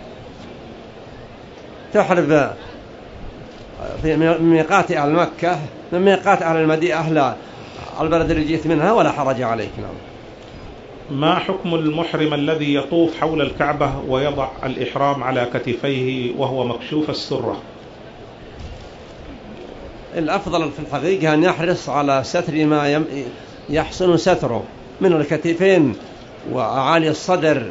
تحرم في ميقات أهل مكة من ميقات أهل المدينة أهل البلد اللي جئت منها، ولا حرج عليك. نعم. ما حكم المحرم الذي يطوف حول الكعبة ويضع الإحرام على كتفيه وهو مكشوف السرة؟ الأفضل في الحقيقة أن يحرص على ستر ما يحسن ستره من الكتفين وأعالي الصدر،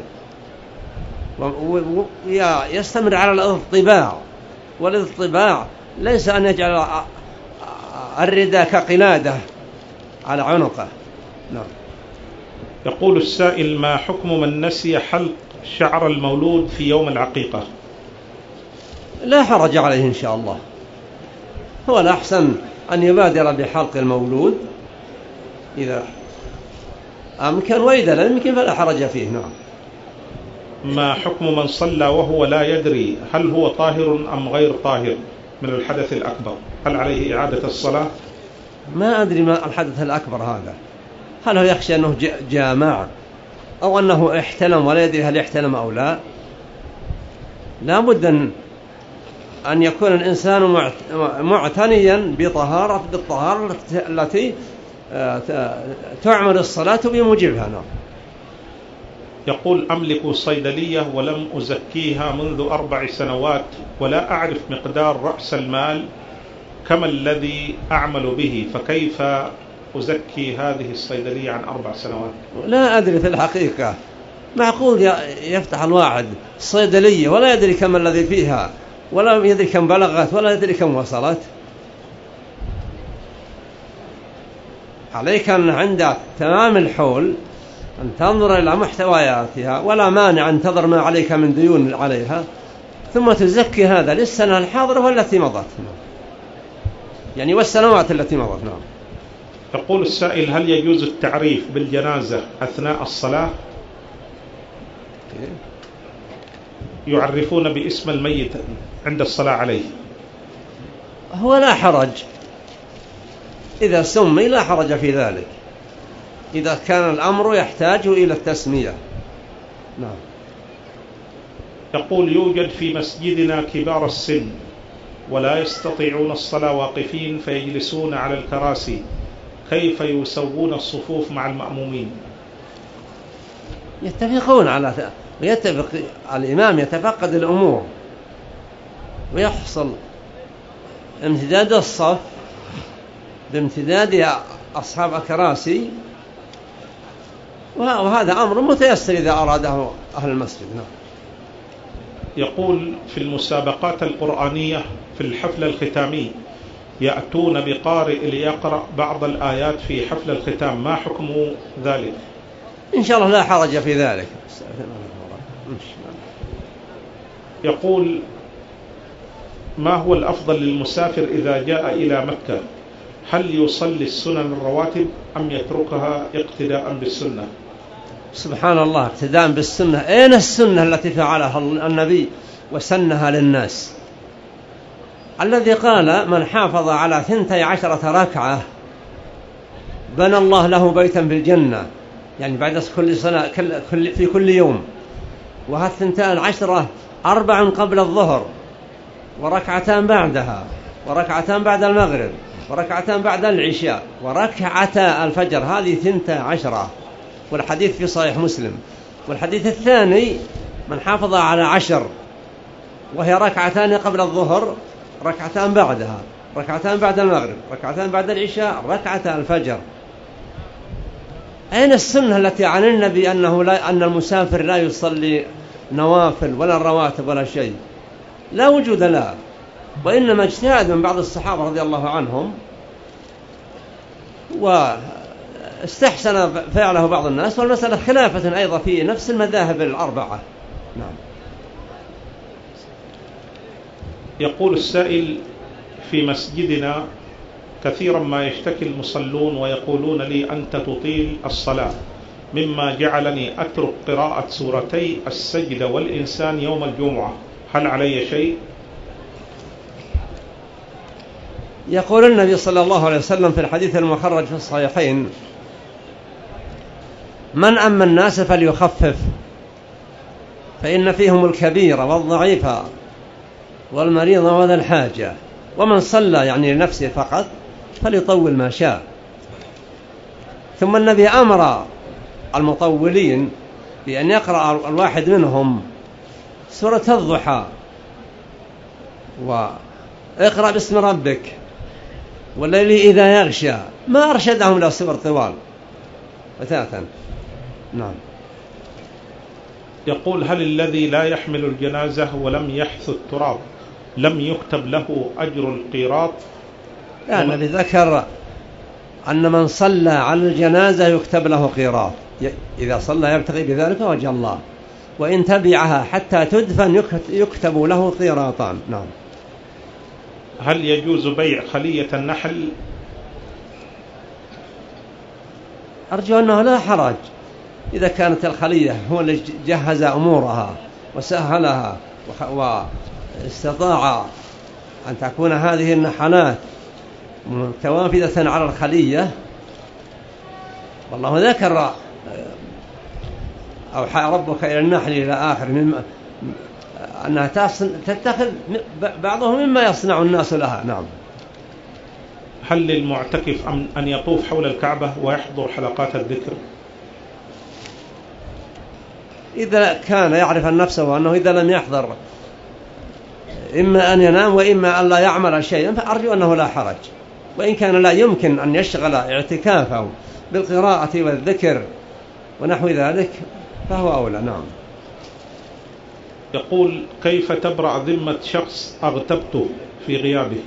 ويستمر على الاضطباع، والاضطباع ليس أن يجعل الرداء كقلادة على عنقه. نعم. يقول السائل: ما حكم من نسي حلق شعر المولود في يوم العقيقة؟ لا حرج عليه إن شاء الله، هو الأحسن أن يبادر بحلق المولود إذا أمكن، وإذا لم يمكن فلا حرج فيه. نعم. ما حكم من صلى وهو لا يدري هل هو طاهر أم غير طاهر من الحدث الأكبر، هل عليه إعادة الصلاة؟ ما أدري ما الحدث الأكبر هذا، هل هو يخشى أنه جامع أو أنه احتلم ولا يدري هل احتلم أو لا؟ لا بد أن يكون الإنسان معتنيا بطهارة بالطهارة التي تعمل الصلاة بموجبها. نعم. يقول: أملك صيدلية ولم أزكيها منذ أربع سنوات ولا أعرف مقدار رأس المال كما الذي أعمل به، فكيف أزكي هذه الصيدلية عن أربع سنوات؟ لا أدري في الحقيقة، معقول يفتح الواحد صيدلية ولا يدري كم الذي فيها ولا يدري كم بلغت ولا يدري كم وصلت؟ عليك أن عند تمام الحول أن تنظر إلى محتوياتها، ولا مانع أن تنظر ما عليك من ديون عليها، ثم تزكي هذا للسنة الحاضرة والتي مضت، يعني والسنوات التي مضت. نعم. يقول السائل: هل يجوز التعريف بالجنازة أثناء الصلاة؟ يعرفون باسم الميت عند الصلاة عليه. هو لا حرج إذا سمي، لا حرج في ذلك إذا كان الأمر يحتاج إلى التسمية. نعم. يقول: يوجد في مسجدنا كبار السن ولا يستطيعون الصلاة واقفين فيجلسون على الكراسي، كيف يسوون الصفوف مع المأمومين؟ يتفقون على ويتفق الإمام يتفقد الأمور ويحصل امتداد الصف بامتداد أصحاب الكراسي، وهذا أمر متيسر إذا أراده أهل المسجد. يقول في المسابقات القرآنية في الحفل الختامي يأتون بقارئ ليقرأ بعض الآيات في حفل الختام، ما حكم ذلك؟ إن شاء الله لا حرج في ذلك. يقول ما هو الأفضل للمسافر إذا جاء إلى مكة؟ هل يصلي السنن الرواتب أم يتركها اقتداء بالسنة؟ سبحان الله، اقتداء بالسنة. أين السنة التي فعلها النبي وسنها للناس؟ الذي قال من حافظ على ثنتي عشرة ركعة بنى الله له بيتا في الجنة، يعني بعد كل سنة في كل يوم. وهالثنتان عشرة أربع قبل الظهر، وركعتان بعدها، وركعتان بعد المغرب، وركعتان بعد العشاء، وركعتا الفجر، هذه ثنتا عشرة. والحديث في صحيح مسلم. والحديث الثاني من حافظ على عشر، وهي ركعتان قبل الظهر، ركعتان بعدها، ركعتان بعد المغرب، ركعتان بعد العشاء، ركعتا الفجر. أين السنة التي عن النبي أنه لا أن المسافر لا يصلي نوافل ولا الرواتب ولا شيء؟ لا وجود له. وإنما اجتهاد من بعض الصحابة رضي الله عنهم، واستحسن فعله بعض الناس، والمسألة خلافة أيضا في نفس المذاهب الأربعة. نعم. يقول السائل في مسجدنا كثيرا ما يشتكي المصلون ويقولون لي أنت تطيل الصلاة، مما جعلني أترك قراءة سورتي السجدة والإنسان يوم الجمعة، هل علي شيء؟ يقول النبي صلى الله عليه وسلم في الحديث المخرج في الصحيحين من أما الناس فليخفف، فإن فيهم الكبير والضعيف والمريض وذا الحاجة، ومن صلى يعني لنفسه فقط فليطول ما شاء. ثم النبي أمر المطولين بأن يقرأ الواحد منهم سورة الضحى، واقرأ باسم ربك، والليل إذا يغشى، ما أرشدهم إلى سور طوال بتاتا. نعم. يقول هل الذي لا يحمل الجنازة ولم يحث التراب لم يكتب له أجر القيراط؟ لا، الذي ذكر أن من صلى على الجنازة يكتب له قيراط، إذا صلى يبتغي بذلك وجه الله، وإن تبعها حتى تدفن يكتب له قيراطان. نعم. هل يجوز بيع خلية النحل؟ أرجو أنه لا حرج إذا كانت الخلية هو اللي جهز أمورها وسهلها واستطاع أن تكون هذه النحلات متوافدة على الخلية. والله ذكر أوحى ربك إلى النحل إلى آخر مما أنها تتخذ بعضهم مما يصنع الناس لها. نعم. هل للمعتكف أن يطوف حول الكعبة ويحضر حلقات الذكر؟ إذا كان يعرف النفس وأنه إذا لم يحضر إما أن ينام وإما أن لا يعمل شيئا، فأرجو أنه لا حرج. وإن كان لا يمكن أن يشغل اعتكافه بالقراءة والذكر ونحو ذلك فهو أولى. نعم. يقول كيف تبرأ ذمة شخص أغتبته في غيابه؟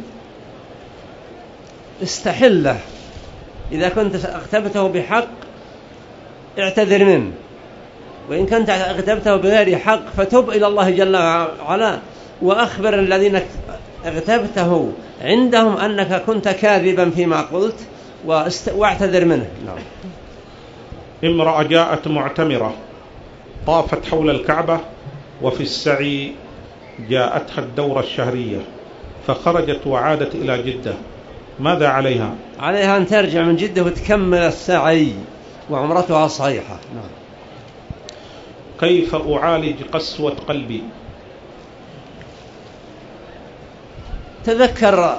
استحله، إذا كنت أغتبته بحق اعتذر منه، وإن كنت أغتبته بغير حق فتب إلى الله جل وعلا، وأخبر الذين اغتبته عندهم أنك كنت كاذبا فيما قلت واعتذر منه. نعم. امرأة جاءت معتمرة طافت حول الكعبة وفي السعي جاءتها الدورة الشهرية فخرجت وعادت إلى جدة، ماذا عليها؟ عليها أن ترجع من جدة وتكمل السعي وعمرتها صحيحة. نعم. كيف أعالج قسوة قلبي؟ تذكر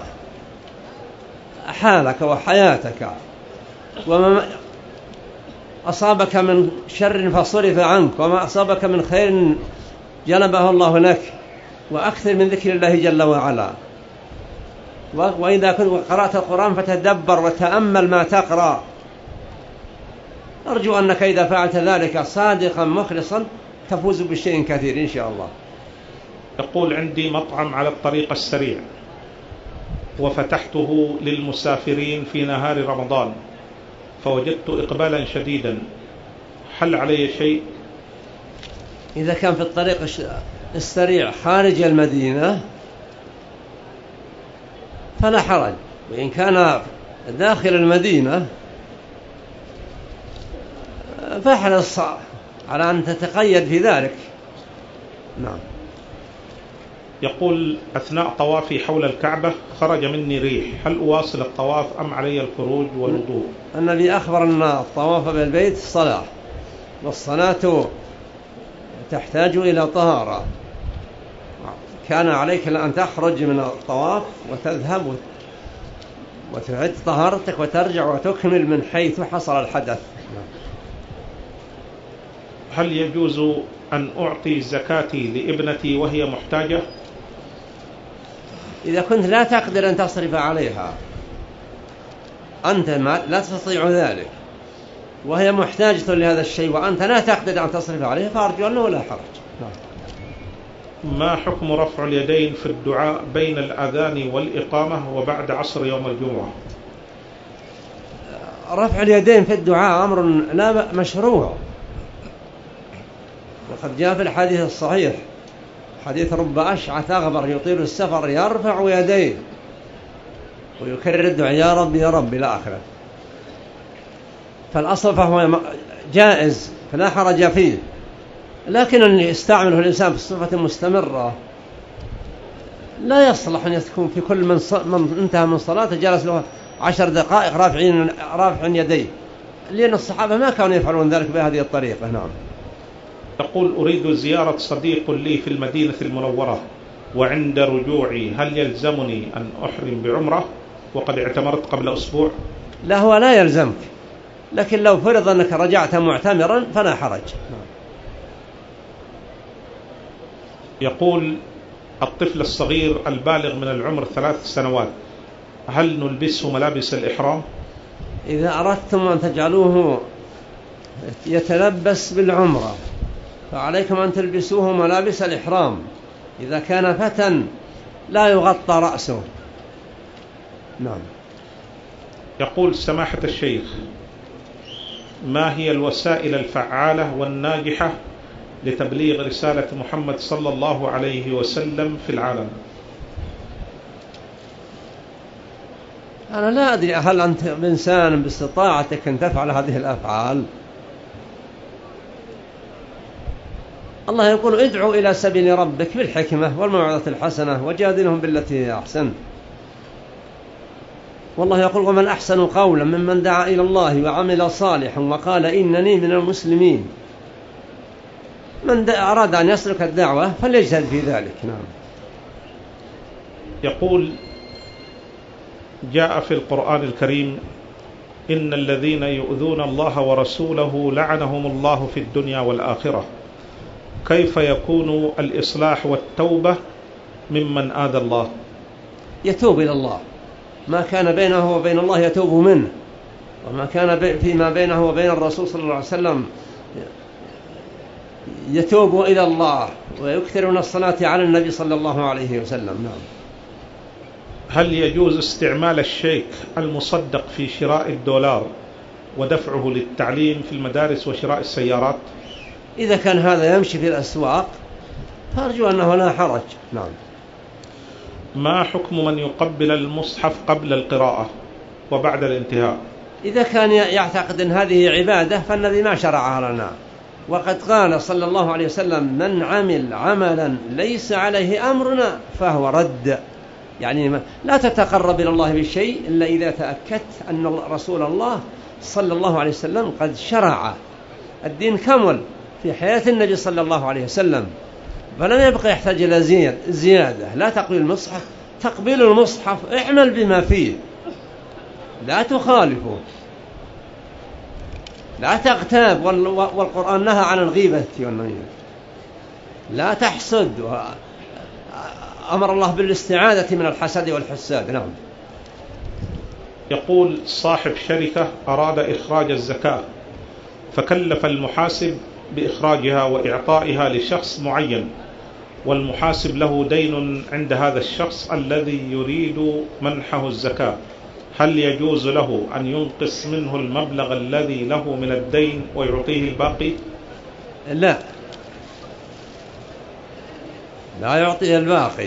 حالك وحياتك وما أصابك من شر فصرف عنك، وما أصابك من خير جلبه الله لك، وأكثر من ذكر الله جل وعلا. وإذا كنت قرأت القرآن فتدبر وتأمل ما تقرأ. أرجو أنك إذا فعلت ذلك صادقا مخلصا تفوز بشيء كثير إن شاء الله. يقول عندي مطعم على الطريق السريع وفتحته للمسافرين في نهار رمضان فوجدت إقبالا شديدا، هل علي شيء؟ إذا كان في الطريق السريع خارج المدينة فلا حرج، وإن كان داخل المدينة فاحرص على أن تتقيد في ذلك. نعم. يقول أثناء طوافي حول الكعبة خرج مني ريح، هل أواصل الطواف أم علي الخروج والوضوء؟ النبي أخبر أن الطواف بالبيت صلاة، والصلاة تحتاج إلى طهارة، كان عليك أن تخرج من الطواف وتذهب وتعد طهارتك وترجع وتكمل من حيث حصل الحدث. هل يجوز أن أعطي زكاتي لابنتي وهي محتاجة؟ إذا كنت لا تقدر أن تصرف عليها، أنت لا تستطيع ذلك وهي محتاجة لهذا الشيء وأنت لا تقدر أن تصرف عليها فأرجو أنه لا حرج. ما حكم رفع اليدين في الدعاء بين الأذان والإقامة وبعد عصر يوم الجمعة؟ رفع اليدين في الدعاء أمر لا مشروع، وقد جاء في الحديث الصحيح حديث رب أشعث أغبر يطيل السفر يرفع يديه ويكرر الدعاء يا رب يا رب إلى آخره، فالأصل فهو جائز فلا حرج فيه، لكن أن يستعمله الإنسان بصفة مستمرة لا يصلح أن يكون في كل من, ص... من انتهى من صلاة جلس له عشر دقائق رافعين رافع يديه، لأن الصحابة ما كانوا يفعلون ذلك بهذه الطريقة. نعم. تقول أريد زيارة صديق لي في المدينة المنورة وعند رجوعي هل يلزمني أن أحرم بعمرة وقد اعتمرت قبل أسبوع؟ لا، هو لا يلزمك، لكن لو فرض أنك رجعت معتمرا فلا حرج. يقول الطفل الصغير البالغ من العمر ثلاث سنوات هل نلبسه ملابس الإحرام؟ إذا أردتم أن تجعلوه يتلبس بالعمرة فعليكم أن تلبسوه ملابس الإحرام، إذا كان فتى لا يغطى رأسه. نعم. يقول سماحة الشيخ ما هي الوسائل الفعالة والناجحة لتبليغ رسالة محمد صلى الله عليه وسلم في العالم؟ أنا لا أدري هل أنت إنسان باستطاعتك أن تفعل هذه الأفعال. الله يقول ادعوا إلى سبيل ربك بالحكمة والموعظة الحسنة وجادلهم بالتي هي أحسن، والله يقول ومن أحسن قولا ممن دعا إلى الله وعمل صالحا وقال إنني من المسلمين. من أراد أن يسلك الدعوة فليجتهد في ذلك. نعم. يقول جاء في القرآن الكريم إن الذين يؤذون الله ورسوله لعنهم الله في الدنيا والآخرة، كيف يكون الإصلاح والتوبة ممن آذى الله؟ يتوب إلى الله، ما كان بينه وبين الله يتوب منه، وما كان فيما بينه وبين الرسول صلى الله عليه وسلم يتوب إلى الله ويكثر من الصلاة على النبي صلى الله عليه وسلم. نعم. هل يجوز استعمال الشيك المصدق في شراء الدولار ودفعه للتعليم في المدارس وشراء السيارات؟ إذا كان هذا يمشي في الأسواق فأرجو أنه لا حرج. نعم. ما حكم من يقبل المصحف قبل القراءة وبعد الانتهاء؟ إذا كان يعتقد أن هذه عبادة فالنبي ما شرعها لنا، وقد قال صلى الله عليه وسلم من عمل عملا ليس عليه أمرنا فهو رد، يعني لا تتقرب إلى الله بشيء إلا إذا تأكدت أن رسول الله صلى الله عليه وسلم قد شرع. الدين كمل في حياة النبي صلى الله عليه وسلم، فلم يبقى يحتاج إلى زيادة. لا تقبل المصحف، تقبيل المصحف اعمل بما فيه، لا تخالفه، لا تغتاب، والقرآن نهى عن الغيبة والنميمة، لا تحسد أمر الله بالاستعاذة من الحسد والحساد. نعم. يقول صاحب شركة أراد إخراج الزكاة فكلف المحاسب بإخراجها وإعطائها لشخص معين، والمحاسب له دين عند هذا الشخص الذي يريد منحه الزكاة، هل يجوز له أن ينقص منه المبلغ الذي له من الدين ويعطيه الباقي؟ لا، لا يعطيه الباقي.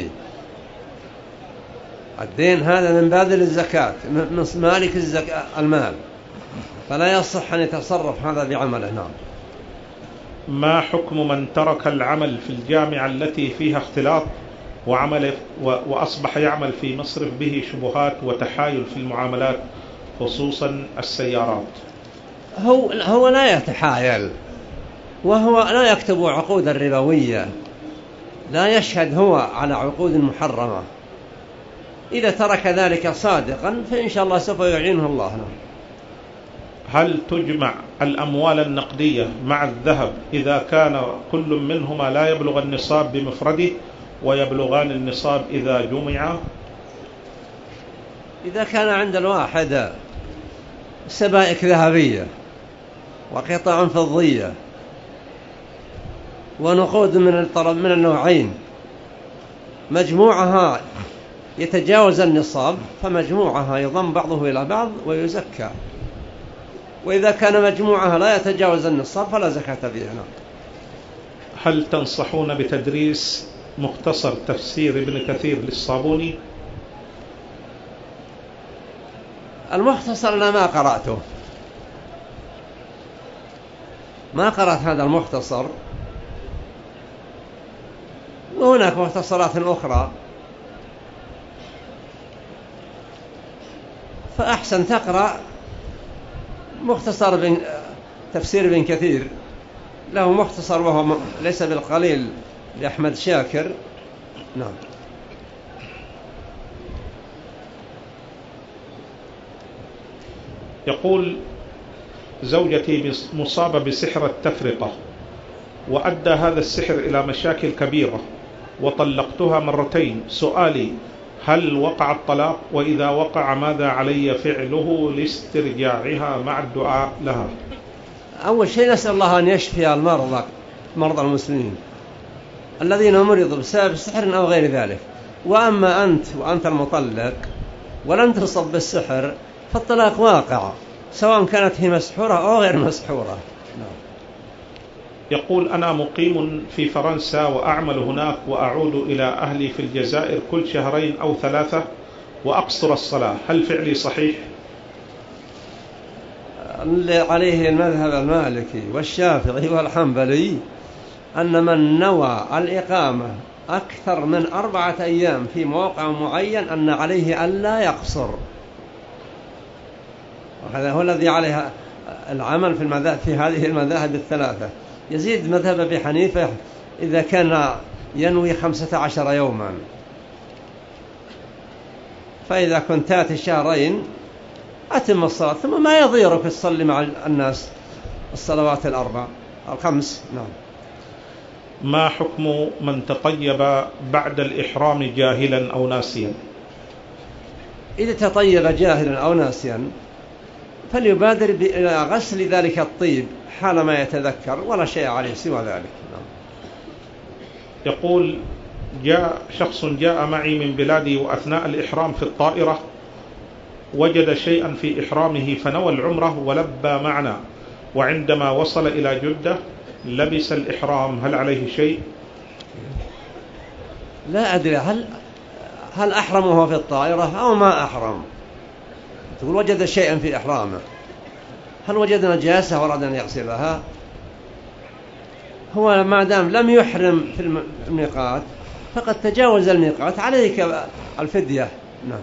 الدين هذا من بادل الزكاة، من مالك الزكاة المال، فلا يصح أن يتصرف هذا بعمله. نعم. ما حكم من ترك العمل في الجامعة التي فيها اختلاط وعمل وأصبح يعمل في مصرف به شبهات وتحايل في المعاملات خصوصا السيارات؟ هو هو لا يتحايل، وهو لا يكتب عقود الربوية، لا يشهد هو على عقود محرمة. إذا ترك ذلك صادقا فإن شاء الله سوف يعينه الله. نعم. هل تجمع الأموال النقدية مع الذهب إذا كان كل منهما لا يبلغ النصاب بمفرده ويبلغان النصاب إذا جمعا؟ إذا كان عند الواحد سبائك ذهبية وقطع فضية ونقود من الطرف من النوعين مجموعها يتجاوز النصاب فمجموعها يضم بعضه إلى بعض ويزكى، وإذا كان مجموعها لا يتجاوز النصاب فلا زكاة فيها. هل تنصحون بتدريس مختصر تفسير ابن كثير للصابوني؟ المختصر أنا ما قرأته، ما قرأت هذا المختصر، وهناك مختصرات أخرى، فأحسن تقرأ مختصر بن تفسير ابن كثير، له مختصر وهو ليس بالقليل لأحمد شاكر. نعم. يقول زوجتي مصابة بسحر التفرقة، وأدى هذا السحر إلى مشاكل كبيرة، وطلقتها مرتين. سؤالي هل وقع الطلاق؟ وإذا وقع ماذا علي فعله لاسترجاعها مع الدعاء لها؟ أول شيء نسأل الله أن يشفي المرضى مرضى المسلمين الذين مرضوا بسبب السحر أو غير ذلك. وأما أنت وأنت المطلق ولم تصب بالسحر فالطلاق واقع سواء كانت هي مسحورة أو غير مسحورة. يقول أنا مقيم في فرنسا وأعمل هناك وأعود إلى أهلي في الجزائر كل شهرين أو ثلاثة وأقصر الصلاة، هل فعلي صحيح؟ اللي عليه المذهب المالكي والشافعي والحنبلي أن من نوى الإقامة أكثر من أربعة أيام في موقع معين أن عليه ألا يقصر، وهذا هو الذي عليه العمل في المذاهب في هذه المذاهب الثلاثة. يزيد مذهب أبي حنيفة إذا كان ينوي خمسة عشر يوما، فإذا كنت تأتي شهرين أتم الصلاة ثم ما يضيرك تصلي مع الناس الصلوات الأربع الخمس. نعم. ما حكم من تطيب بعد الإحرام جاهلا أو ناسيا؟ إذا تطيب جاهلا أو ناسيا فليبادر إلى غسل ذلك الطيب حال ما يتذكر ولا شيء عليه سوى ذلك. نعم. يقول جاء شخص جاء معي من بلادي وأثناء الإحرام في الطائرة وجد شيئا في إحرامه فنوى العمرة ولبى معنا، وعندما وصل إلى جدة لبس الإحرام، هل عليه شيء؟ لا أدري هل هل أحرمه في الطائرة أو ما أحرم. تقول وجد شيئا في إحرامه، هل وجد نجاسة ورد أن يغسلها؟ هو ما دام لم يحرم في الميقات فقد تجاوز الميقات، عليك الفدية. نعم.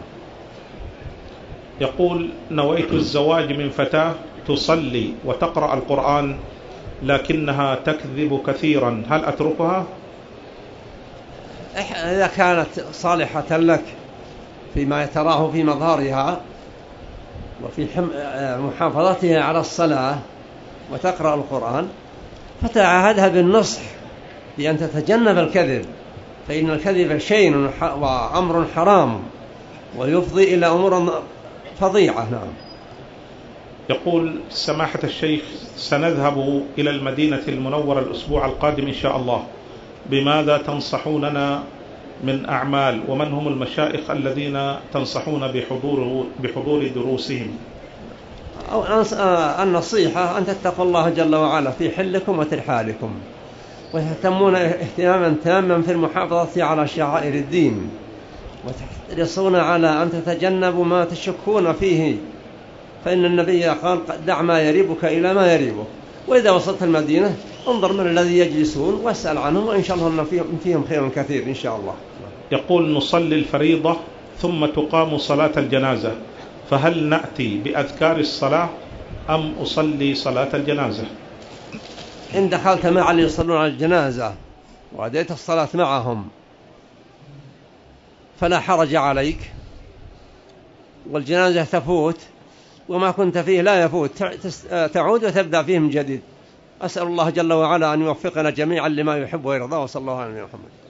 يقول نويت الزواج من فتاة تصلي وتقرأ القرآن لكنها تكذب كثيرا، هل أتركها؟ إذا كانت صالحة لك فيما تراه في مظهرها وفي محافظتها على الصلاة وتقرأ القرآن فتعاهدها بالنصح بأن تتجنب الكذب فإن الكذب شيء وأمر حرام ويفضي إلى أمور فظيعة. نعم. يقول سماحة الشيخ سنذهب إلى المدينة المنورة الأسبوع القادم إن شاء الله، بماذا تنصحوننا من أعمال، ومن هم المشايخ الذين تنصحون بحضور, بحضور دروسهم؟ النصيحة أن تتقوا الله جل وعلا في حلكم وترحالكم، وتهتمون اهتماما تاما في المحافظة على شعائر الدين، وتحرصون على أن تتجنبوا ما تشكون فيه، فإن النبي قال دع ما يريبك إلى ما يريبك. وإذا وصلت المدينة انظر من الذي يجلسون واسأل عنهم، وإن شاء الله أن فيهم, فيهم خير كثير إن شاء الله. يقول نصلي الفريضة ثم تقام صلاة الجنازة، فهل نأتي بأذكار الصلاة أم أصلي صلاة الجنازة؟ إن دخلت مع اللي يصلون على الجنازة وأديت الصلاة معهم فلا حرج عليك، والجنازة تفوت وما كنت فيه لا يفوت، تعود وتبدأ فيه من جديد. أسأل الله جل وعلا أن يوفقنا جميعا لما يحب ويرضى، وصلى الله عليه وسلم.